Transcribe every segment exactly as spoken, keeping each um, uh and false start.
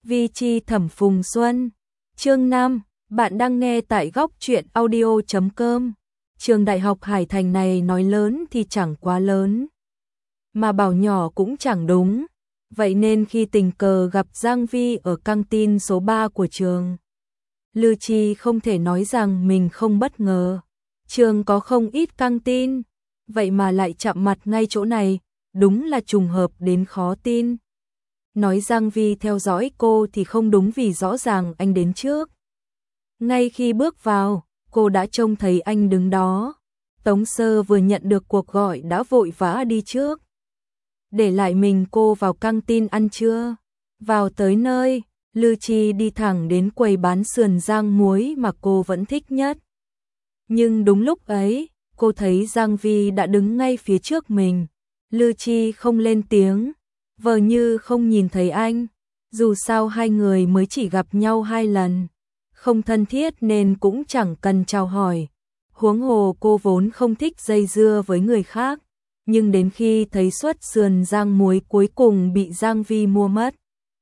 Vi Chi Thẩm Phùng Xuân. Chương năm, bạn đang nghe tại góc truyện audio chấm com. Trường Đại học Hải Thành này nói lớn thì chẳng quá lớn, mà bảo nhỏ cũng chẳng đúng. Vậy nên khi tình cờ gặp Giang Vi ở căng tin số ba của trường, Lư Chi không thể nói rằng mình không bất ngờ. Trường có không ít căng tin, vậy mà lại chạm mặt ngay chỗ này, đúng là trùng hợp đến khó tin. Nói Giang Vi theo dõi cô thì không đúng vì rõ ràng anh đến trước. Ngay khi bước vào, cô đã trông thấy anh đứng đó. Tống Sơ vừa nhận được cuộc gọi đã vội vã đi trước, để lại mình cô vào căng tin ăn trưa. Vào tới nơi, Lư Chi đi thẳng đến quầy bán sườn rang muối mà cô vẫn thích nhất. Nhưng đúng lúc ấy, cô thấy Giang Vi đã đứng ngay phía trước mình. Lư Chi không lên tiếng, vờ như không nhìn thấy anh. Dù sao hai người mới chỉ gặp nhau hai lần, không thân thiết nên cũng chẳng cần chào hỏi. Huống hồ cô vốn không thích dây dưa với người khác. Nhưng đến khi thấy suất sườn rang muối cuối cùng bị Giang Vi mua mất,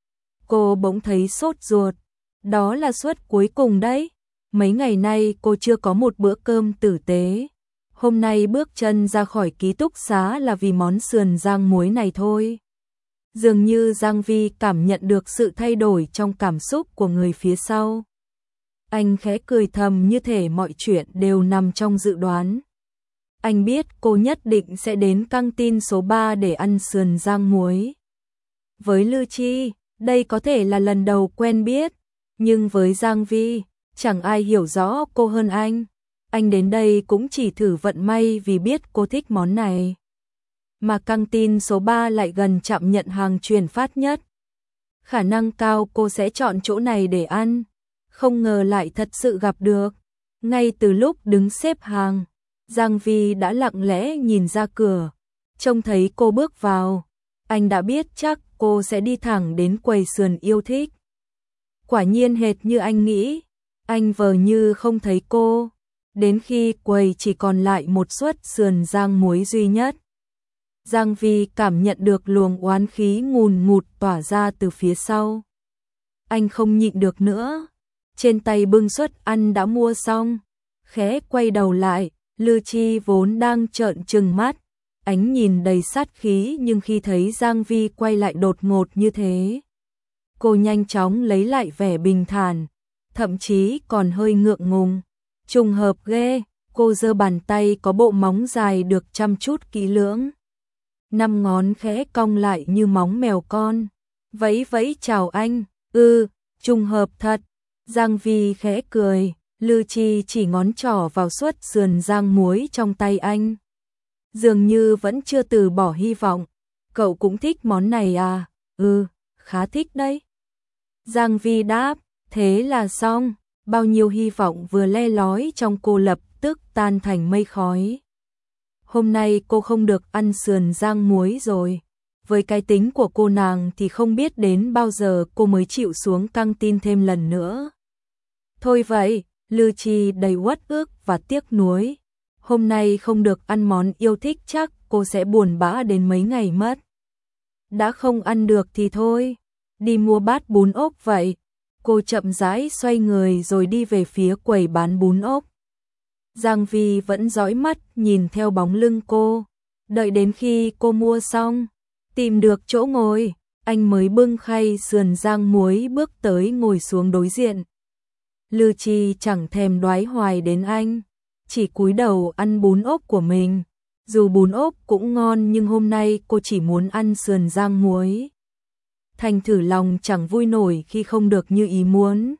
cô bỗng thấy sốt ruột. Đó là suất cuối cùng đấy. Mấy ngày nay cô chưa có một bữa cơm tử tế. Hôm nay bước chân ra khỏi ký túc xá là vì món sườn rang muối này thôi. Dường như Giang Vi cảm nhận được sự thay đổi trong cảm xúc của người phía sau. Anh khẽ cười thầm như thể mọi chuyện đều nằm trong dự đoán. Anh biết cô nhất định sẽ đến căng tin số ba để ăn sườn rang muối. Với Lư Chi, đây có thể là lần đầu quen biết, nhưng với Giang Vi, chẳng ai hiểu rõ cô hơn anh. Anh đến đây cũng chỉ thử vận may vì biết cô thích món này. Mà căng tin số ba lại gần trạm nhận hàng chuyển phát nhất. Khả năng cao cô sẽ chọn chỗ này để ăn. Không ngờ lại thật sự gặp được. Ngay từ lúc đứng xếp hàng, Giang Vi đã lặng lẽ nhìn ra cửa. Trông thấy cô bước vào, anh đã biết chắc cô sẽ đi thẳng đến quầy sườn yêu thích. Quả nhiên hệt như anh nghĩ, anh vờ như không thấy cô. Đến khi quầy chỉ còn lại một suất sườn rang muối duy nhất, Giang Vi cảm nhận được luồng oán khí ngùn ngụt tỏa ra từ phía sau. Anh không nhịn được nữa, trên tay bưng suất ăn đã mua xong, khẽ quay đầu lại. Lư Chi vốn đang trợn trừng mắt, ánh nhìn đầy sát khí, nhưng khi thấy Giang Vi quay lại đột ngột như thế, cô nhanh chóng lấy lại vẻ bình thản, thậm chí còn hơi ngượng ngùng. Trùng hợp ghê, cô giơ bàn tay có bộ móng dài được chăm chút kỹ lưỡng. Năm ngón khẽ cong lại như móng mèo con. Vẫy vẫy chào anh. Ừ, trùng hợp thật. Giang Vi khẽ cười. Lư Chi chỉ ngón trỏ vào suất sườn rang muối trong tay anh. Dường như vẫn chưa từ bỏ hy vọng. Cậu cũng thích món này à? Ừ, khá thích đấy. Giang Vi đáp. Thế là xong. Bao nhiêu hy vọng vừa le lói trong cô lập tức tan thành mây khói. Hôm nay cô không được ăn sườn rang muối rồi. Với cái tính của cô nàng thì không biết đến bao giờ cô mới chịu xuống căng tin thêm lần nữa. Thôi vậy, Lư Chi đầy uất ức và tiếc nuối. Hôm nay không được ăn món yêu thích chắc cô sẽ buồn bã đến mấy ngày mất. Đã không ăn được thì thôi, đi mua bát bún ốc vậy. Cô chậm rãi xoay người rồi đi về phía quầy bán bún ốc. Giang Vi vẫn dõi mắt nhìn theo bóng lưng cô. Đợi đến khi cô mua xong, tìm được chỗ ngồi, anh mới bưng khay sườn rang muối bước tới ngồi xuống đối diện. Lư Chi chẳng thèm đoái hoài đến anh, chỉ cúi đầu ăn bún ốc của mình. Dù bún ốc cũng ngon nhưng hôm nay cô chỉ muốn ăn sườn rang muối. Thành thử lòng chẳng vui nổi khi không được như ý muốn.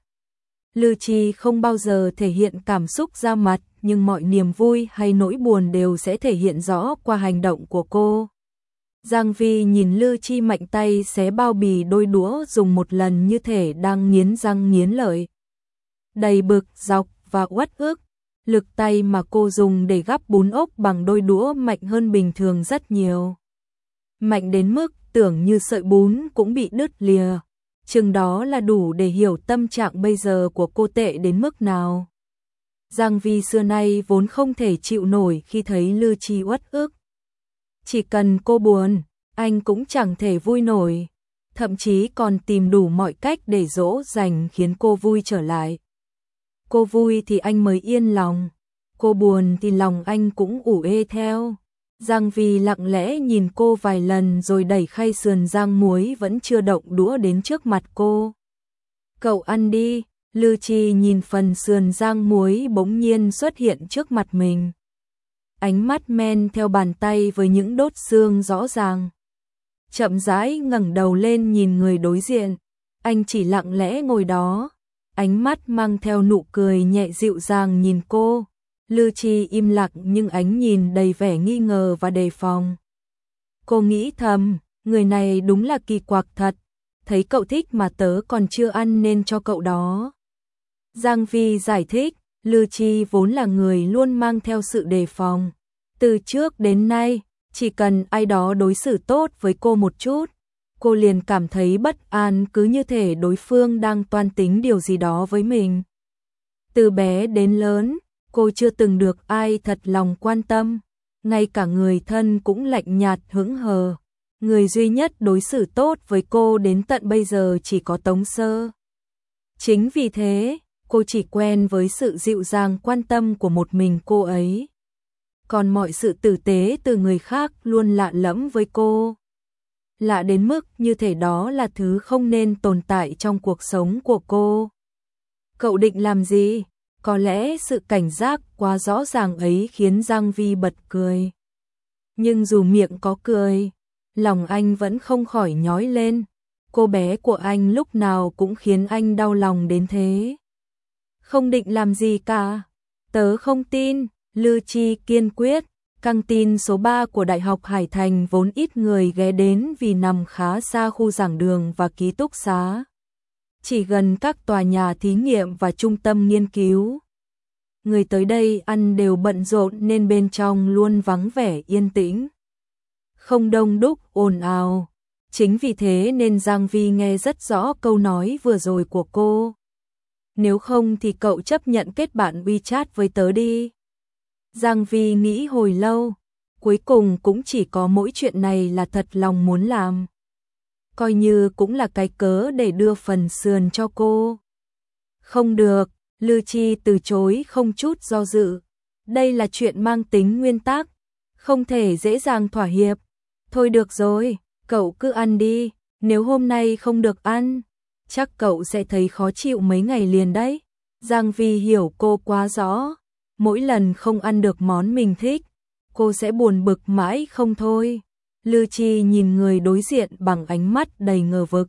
Lư Chi không bao giờ thể hiện cảm xúc ra mặt, nhưng mọi niềm vui hay nỗi buồn đều sẽ thể hiện rõ qua hành động của cô. Giang Vi nhìn Lư Chi mạnh tay xé bao bì đôi đũa dùng một lần như thể đang nghiến răng nghiến lợi. Đầy bực dọc và uất ức, lực tay mà cô dùng để gắp bún ốc bằng đôi đũa mạnh hơn bình thường rất nhiều. Mạnh đến mức tưởng như sợi bún cũng bị đứt lìa. Chừng đó là đủ để hiểu tâm trạng bây giờ của cô tệ đến mức nào. Giang Vi xưa nay vốn không thể chịu nổi khi thấy Lư Chi uất ức. Chỉ cần cô buồn, anh cũng chẳng thể vui nổi. thậm chí còn tìm đủ mọi cách để dỗ dành khiến cô vui trở lại. Cô vui thì anh mới yên lòng, cô buồn thì lòng anh cũng ủ ê theo. Giang Vi lặng lẽ nhìn cô vài lần rồi đẩy khay sườn rang muối vẫn chưa động đũa đến trước mặt cô. Cậu ăn đi. Lư Chi nhìn phần sườn rang muối bỗng nhiên xuất hiện trước mặt mình. Ánh mắt men theo bàn tay với những đốt xương rõ ràng. Chậm rãi ngẩng đầu lên nhìn người đối diện. Anh chỉ lặng lẽ ngồi đó. Ánh mắt mang theo nụ cười nhẹ dịu dàng nhìn cô. Lư Chi im lặng nhưng ánh nhìn đầy vẻ nghi ngờ và đề phòng. Cô nghĩ thầm, người này đúng là kỳ quặc thật. Thấy cậu thích mà tớ còn chưa ăn nên cho cậu đó. Giang Vi giải thích, Lư Chi vốn là người luôn mang theo sự đề phòng. Từ trước đến nay, chỉ cần ai đó đối xử tốt với cô một chút, cô liền cảm thấy bất an, cứ như thể đối phương đang toan tính điều gì đó với mình. Từ bé đến lớn, cô chưa từng được ai thật lòng quan tâm, ngay cả người thân cũng lạnh nhạt hững hờ. Người duy nhất đối xử tốt với cô đến tận bây giờ chỉ có Tống Sơ. Chính vì thế, cô chỉ quen với sự dịu dàng quan tâm của một mình cô ấy. Còn mọi sự tử tế từ người khác luôn lạ lẫm với cô. Lạ đến mức như thể đó là thứ không nên tồn tại trong cuộc sống của cô. Cậu định làm gì? Có lẽ sự cảnh giác quá rõ ràng ấy khiến Giang Vi bật cười. Nhưng dù miệng có cười, lòng anh vẫn không khỏi nhói lên. Cô bé của anh lúc nào cũng khiến anh đau lòng đến thế. Không định làm gì cả. Tớ không tin. Lư Chi kiên quyết. Căng tin số ba của Đại học Hải Thành vốn ít người ghé đến vì nằm khá xa khu giảng đường và ký túc xá. Chỉ gần các tòa nhà thí nghiệm và trung tâm nghiên cứu. Người tới đây ăn đều bận rộn nên bên trong luôn vắng vẻ yên tĩnh. Không đông đúc ồn ào. Chính vì thế nên Giang Vi nghe rất rõ câu nói vừa rồi của cô. Nếu không thì cậu chấp nhận kết bạn WeChat với tớ đi. Giang Vi nghĩ hồi lâu, cuối cùng cũng chỉ có mỗi chuyện này là thật lòng muốn làm. Coi như cũng là cái cớ để đưa phần sườn cho cô. Không được, Lư Chi từ chối không chút do dự. Đây là chuyện mang tính nguyên tắc, không thể dễ dàng thỏa hiệp. Thôi được rồi, cậu cứ ăn đi, nếu hôm nay không được ăn, chắc cậu sẽ thấy khó chịu mấy ngày liền đấy. Giang Vi hiểu cô quá rõ, mỗi lần không ăn được món mình thích, cô sẽ buồn bực mãi không thôi. Lư Chi nhìn người đối diện bằng ánh mắt đầy ngờ vực.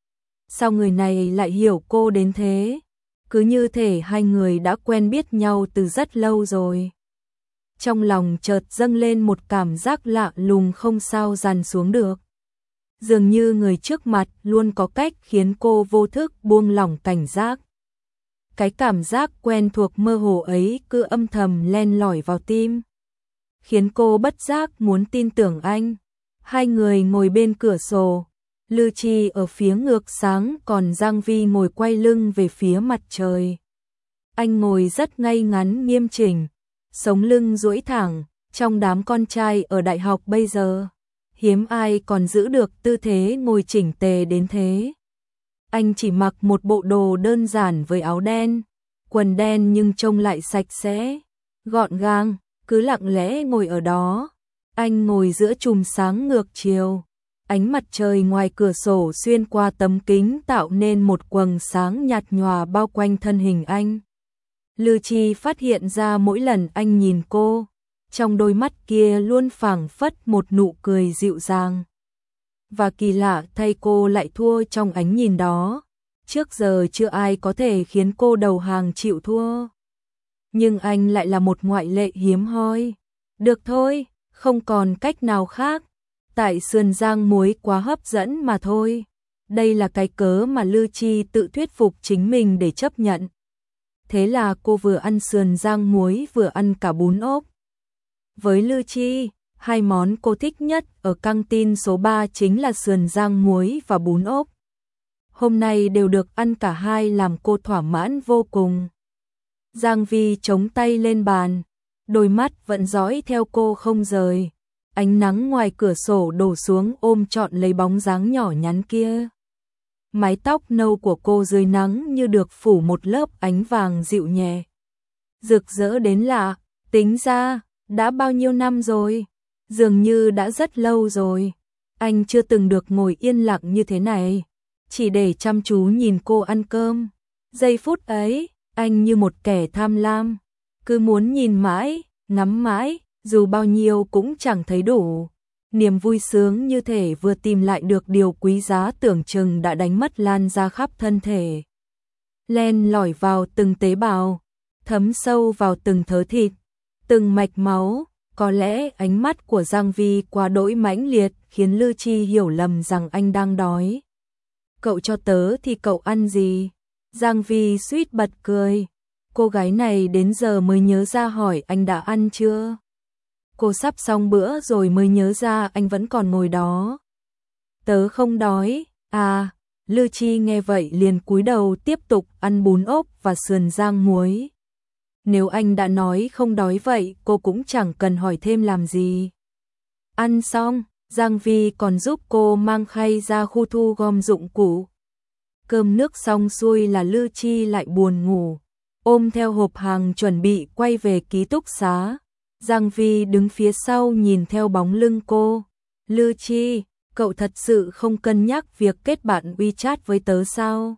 Sao người này lại hiểu cô đến thế? Cứ như thể hai người đã quen biết nhau từ rất lâu rồi. Trong lòng chợt dâng lên một cảm giác lạ lùng không sao dằn xuống được. Dường như người trước mặt luôn có cách khiến cô vô thức buông lỏng cảnh giác. Cái cảm giác quen thuộc mơ hồ ấy cứ âm thầm len lỏi vào tim, khiến cô bất giác muốn tin tưởng anh. Hai người ngồi bên cửa sổ, Lư Chi ở phía ngược sáng còn Giang Vi ngồi quay lưng về phía mặt trời. Anh ngồi rất ngay ngắn nghiêm chỉnh, sống lưng duỗi thẳng. Trong đám con trai ở đại học bây giờ, hiếm ai còn giữ được tư thế ngồi chỉnh tề đến thế. Anh chỉ mặc một bộ đồ đơn giản với áo đen, quần đen nhưng trông lại sạch sẽ, gọn gàng, cứ lặng lẽ ngồi ở đó. Anh ngồi giữa chùm sáng ngược chiều, ánh mặt trời ngoài cửa sổ xuyên qua tấm kính tạo nên một quầng sáng nhạt nhòa bao quanh thân hình anh. Lư Chi phát hiện ra mỗi lần anh nhìn cô, trong đôi mắt kia luôn phảng phất một nụ cười dịu dàng. Và kỳ lạ thay cô lại thua trong ánh nhìn đó. Trước giờ chưa ai có thể khiến cô đầu hàng chịu thua. Nhưng anh lại là một ngoại lệ hiếm hoi. Được thôi, không còn cách nào khác. Tại sườn rang muối quá hấp dẫn mà thôi. Đây là cái cớ mà Lư Chi tự thuyết phục chính mình để chấp nhận. Thế là cô vừa ăn sườn rang muối vừa ăn cả bún ốp. Với Lư Chi, hai món cô thích nhất ở căng tin số ba chính là sườn rang muối và bún ốp. Hôm nay đều được ăn cả hai làm cô thỏa mãn vô cùng. Giang Vi chống tay lên bàn, đôi mắt vẫn dõi theo cô không rời. ánh nắng ngoài cửa sổ đổ xuống ôm trọn lấy bóng dáng nhỏ nhắn kia. Mái tóc nâu của cô dưới nắng như được phủ một lớp ánh vàng dịu nhẹ. Rực rỡ đến lạ, tính ra, đã bao nhiêu năm rồi, dường như đã rất lâu rồi. Anh chưa từng được ngồi yên lặng như thế này, chỉ để chăm chú nhìn cô ăn cơm. Giây phút ấy, anh như một kẻ tham lam, cứ muốn nhìn mãi, ngắm mãi, dù bao nhiêu cũng chẳng thấy đủ. Niềm vui sướng như thể vừa tìm lại được điều quý giá tưởng chừng đã đánh mất lan ra khắp thân thể. Len lỏi vào từng tế bào, thấm sâu vào từng thớ thịt, từng mạch máu. Có lẽ ánh mắt của Giang Vi quá đỗi mãnh liệt khiến Lư Chi hiểu lầm rằng anh đang đói. Cậu cho tớ thì cậu ăn gì? Giang Vi suýt bật cười. Cô gái này đến giờ mới nhớ ra hỏi anh đã ăn chưa? Cô sắp xong bữa rồi mới nhớ ra anh vẫn còn ngồi đó. Tớ không đói. À, Lư Chi nghe vậy liền cúi đầu tiếp tục ăn bún ốc và sườn rang muối. Nếu anh đã nói không đói vậy, cô cũng chẳng cần hỏi thêm làm gì. Ăn xong, Giang Vi còn giúp cô mang khay ra khu thu gom dụng cụ. Cơm nước xong xuôi là Lư Chi lại buồn ngủ, ôm theo hộp hàng chuẩn bị quay về ký túc xá. Giang Vi đứng phía sau nhìn theo bóng lưng cô. Lư Chi, cậu thật sự không cân nhắc việc kết bạn WeChat với tớ sao?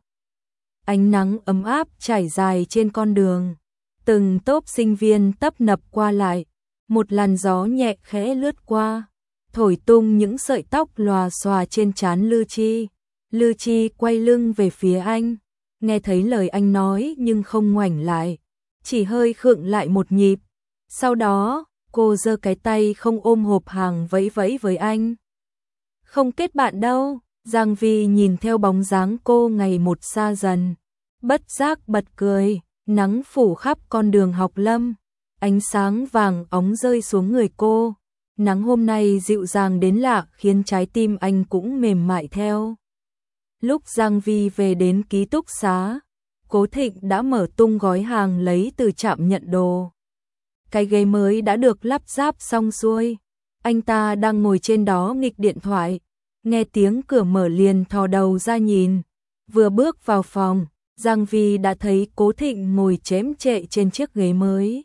Ánh nắng ấm áp trải dài trên con đường. Từng tốp sinh viên tấp nập qua lại, một làn gió nhẹ khẽ lướt qua, thổi tung những sợi tóc lòa xòa trên trán Lư Chi. Lư Chi quay lưng về phía anh, nghe thấy lời anh nói nhưng không ngoảnh lại, chỉ hơi khựng lại một nhịp. Sau đó, cô giơ cái tay không ôm hộp hàng vẫy vẫy với anh. Không kết bạn đâu. Giang Vi nhìn theo bóng dáng cô ngày một xa dần, bất giác bật cười. Nắng phủ khắp con đường học lâm, ánh sáng vàng óng rơi xuống người cô. Nắng hôm nay dịu dàng đến lạ khiến trái tim anh cũng mềm mại theo. Lúc Giang Vi về đến ký túc xá, Cố Thịnh đã mở tung gói hàng lấy từ trạm nhận đồ. Cái ghế mới đã được lắp ráp xong xuôi, anh ta đang ngồi trên đó nghịch điện thoại, nghe tiếng cửa mở liền thò đầu ra nhìn. Vừa bước vào phòng, Giang Vi đã thấy Cố Thịnh ngồi chém chệ trên chiếc ghế mới.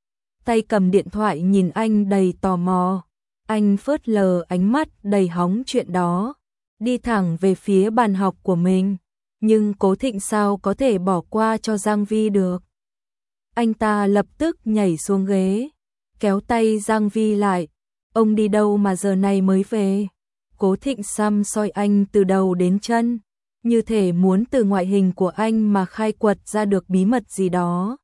Tay cầm điện thoại nhìn anh đầy tò mò. Anh phớt lờ ánh mắt đầy hóng chuyện đó, đi thẳng về phía bàn học của mình. Nhưng Cố Thịnh sao có thể bỏ qua cho Giang Vi được. Anh ta lập tức nhảy xuống ghế, kéo tay Giang Vi lại. Ông đi đâu mà giờ này mới về? Cố Thịnh xăm soi anh từ đầu đến chân, như thể muốn từ ngoại hình của anh mà khai quật ra được bí mật gì đó.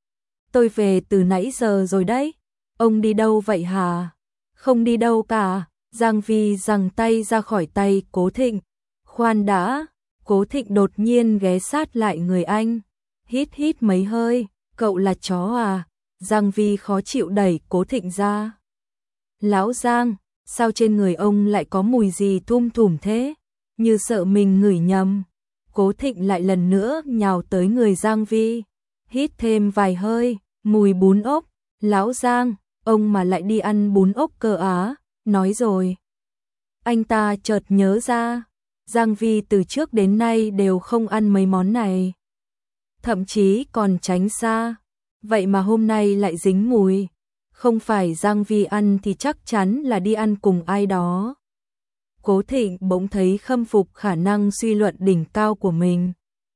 Tôi về từ nãy giờ rồi đấy. Ông đi đâu vậy hả? Không đi đâu cả. Giang Vi giằng tay ra khỏi tay Cố Thịnh. Khoan đã. Cố Thịnh đột nhiên ghé sát lại người anh, hít hít mấy hơi. Cậu là chó à? Giang Vi khó chịu đẩy Cố Thịnh ra. Lão Giang, sao trên người ông lại có mùi gì thum thủm thế? Như sợ mình ngửi nhầm. Cố Thịnh lại lần nữa nhào tới người Giang Vi, hít thêm vài hơi. Mùi bún ốc. Lão Giang, ông mà lại đi ăn bún ốc cơ á? Nói rồi. Anh ta chợt nhớ ra, Giang Vi từ trước đến nay đều không ăn mấy món này, thậm chí còn tránh xa. Vậy mà hôm nay lại dính mùi. Không phải Giang Vi ăn thì chắc chắn là đi ăn cùng ai đó. Cố Thịnh bỗng thấy khâm phục khả năng suy luận đỉnh cao của mình.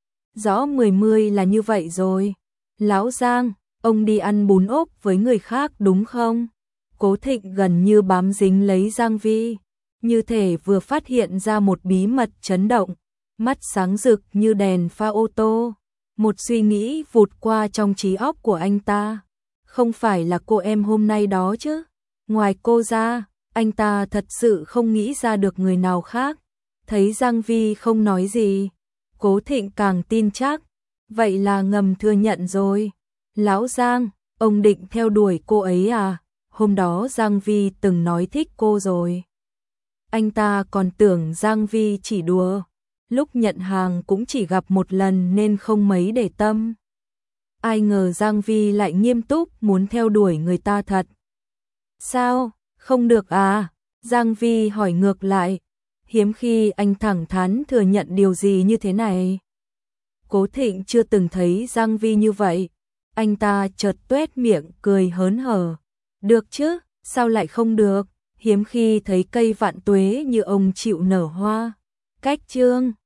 Rõ mười mươi là như vậy rồi. Lão Giang, ông đi ăn bún ốc với người khác đúng không? Cố Thịnh gần như bám dính lấy Giang Vi, như thể vừa phát hiện ra một bí mật chấn động, mắt sáng rực như đèn pha ô tô. Một suy nghĩ vụt qua trong trí óc của anh ta. Không phải là cô em hôm nay đó chứ? Ngoài cô ra, anh ta thật sự không nghĩ ra được người nào khác. Thấy Giang Vi không nói gì, Cố Thịnh càng tin chắc. Vậy là ngầm thừa nhận rồi. Lão Giang, ông định theo đuổi cô ấy à? Hôm đó Giang Vi từng nói thích cô rồi. Anh ta còn tưởng Giang Vi chỉ đùa. Lúc nhận hàng cũng chỉ gặp một lần nên không mấy để tâm. Ai ngờ Giang Vi lại nghiêm túc muốn theo đuổi người ta thật. Sao? Không được à? Giang Vi hỏi ngược lại. Hiếm khi anh thẳng thắn thừa nhận điều gì như thế này. Cố Thịnh chưa từng thấy Giang Vi như vậy. Anh ta chợt tuét miệng cười hớn hở. Được chứ, sao lại không được? Hiếm khi thấy cây vạn tuế như ông chịu nở hoa. Cách chương